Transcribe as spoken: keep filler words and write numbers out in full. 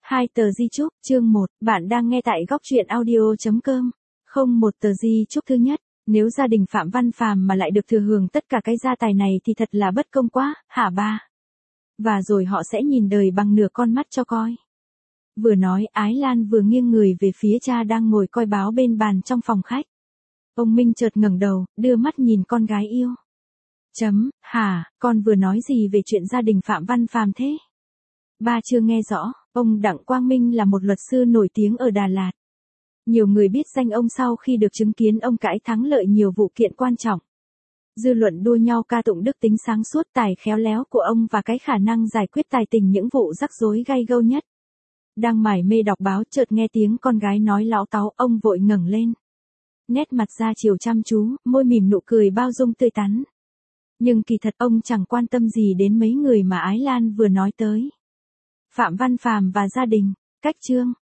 Hai tờ di chúc, chương một, bạn đang nghe tại góc truyện audio chấm com. Không một tờ di chúc thứ nhất, nếu gia đình Phạm Văn Phàm mà lại được thừa hưởng tất cả cái gia tài này thì thật là bất công quá, hả ba? Và rồi họ sẽ nhìn đời bằng nửa con mắt cho coi. Vừa nói Ái Lan vừa nghiêng người về phía cha đang ngồi coi báo bên bàn trong phòng khách. Ông Minh chợt ngẩng đầu, đưa mắt nhìn con gái yêu. Chấm, hả, con vừa nói gì về chuyện gia đình Phạm Văn Phàm thế? Ba chưa nghe rõ, ông Đặng Quang Minh là một luật sư nổi tiếng ở Đà Lạt. Nhiều người biết danh ông sau khi được chứng kiến ông cãi thắng lợi nhiều vụ kiện quan trọng. Dư luận đua nhau ca tụng đức tính sáng suốt tài khéo léo của ông và cái khả năng giải quyết tài tình những vụ rắc rối gay gâu nhất. Đang mải mê đọc báo chợt nghe tiếng con gái nói láo táo, ông vội ngẩng lên. Nét mặt ra chiều chăm chú, môi mỉm nụ cười bao dung tươi tắn. Nhưng kỳ thật ông chẳng quan tâm gì đến mấy người mà Ái Lan vừa nói tới. Phạm Văn Phàm và gia đình, cách chương.